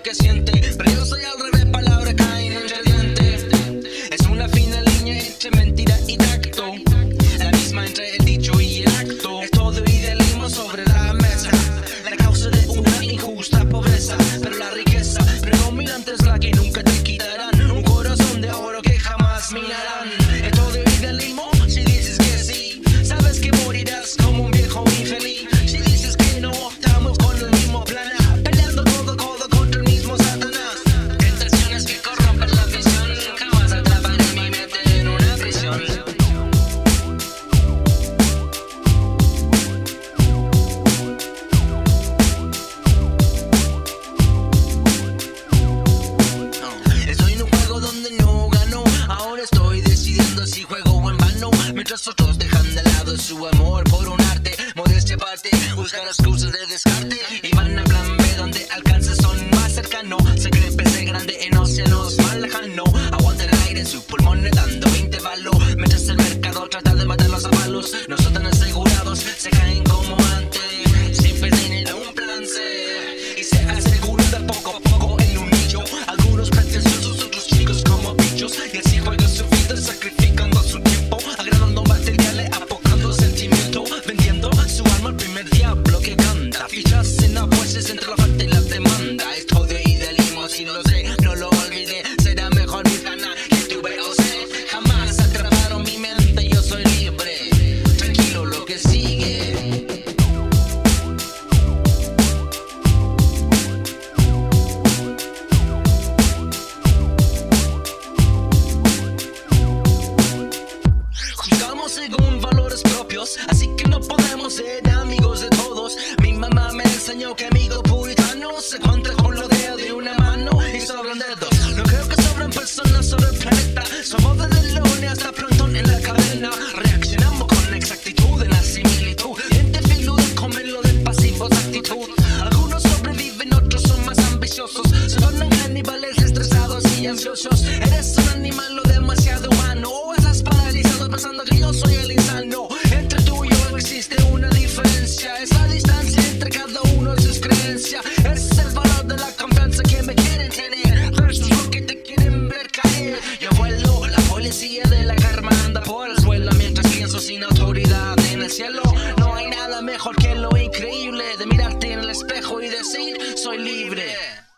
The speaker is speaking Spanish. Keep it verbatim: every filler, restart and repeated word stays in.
que siente, pero yo soy al revés, palabra caen entre dientes. Es una fina línea entre mentira y tacto, la misma entre el dicho y el acto. Es todo idealismo sobre la mesa, la causa de una injusta pobreza, pero la riqueza predominante es la que nunca te quitarán, un corazón de oro que jamás minarán. Es todo idealismo si dices que sí, sabes que morirás como un viejo infeliz. Si dices que no, estamos con el mismo plan, peleando codo a codo contra el mismo Satanás. Tentaciones que corrompen la visión, jamás atraparé mi mente en una prisión. Estoy en un juego donde no gano, ahora estoy decidiendo si juego o en vano. Mientras otros dejan de lado su amor por un arte, modestia aparte, buscan excusas de descarte y van a plan B donde alcances son más cercano. Se cree pez grande en océanos más lejano, aguanta el aire en sus pulmones dando veinte balos, mientras el mercado trata de matarlos a palos. No son tan asegurados, se caen como antes, siempre tienen un plan C y se aseguran de poco a poco en un nicho. Algunos pretenciosos, otros chicos como bichos, y así juegan su vida sacrificando su tiempo, agregando materiales, apocando sentimiento, vendiendo su alma al primer diablo que canta. Fichas en apuestas entre la oferta y la demanda. Es todo idealismo, si no lo sé, no lo olvidé. Será mejor mi ganar que tuve o sé. Jamás atraparon mi mente, yo soy libre. Tranquilo lo que sigue. Juzgamos según valores propios, así que no podemos ser amigos de todos. Mi mamá me enseñó que amigo puritano se cuenta con los dedos de una mano y sobran dedos. No creo que sobran personas sobre el planeta, somos desde lunes hasta Plutón en la cadena. Reaccionamos con exactitud en la similitud, gente filuda comen lo de pasivos actitud. Algunos sobreviven, otros son más ambiciosos, se tornan caníbales estresados y ansiosos. Eres un animal lo demasiado humano, o estás paralizado pensando que yo soy el insano. Entre tú y yo existe una diferencia, esa distancia entre cada uno de sus creencias. Es el valor de la confianza que me quieren tener versus lo que te quieren ver caer. Yo vuelo, la policía de la karma anda por el suelo, mientras pienso sin autoridad en el cielo. No hay nada mejor que lo increíble de mirarte en el espejo y decir soy libre.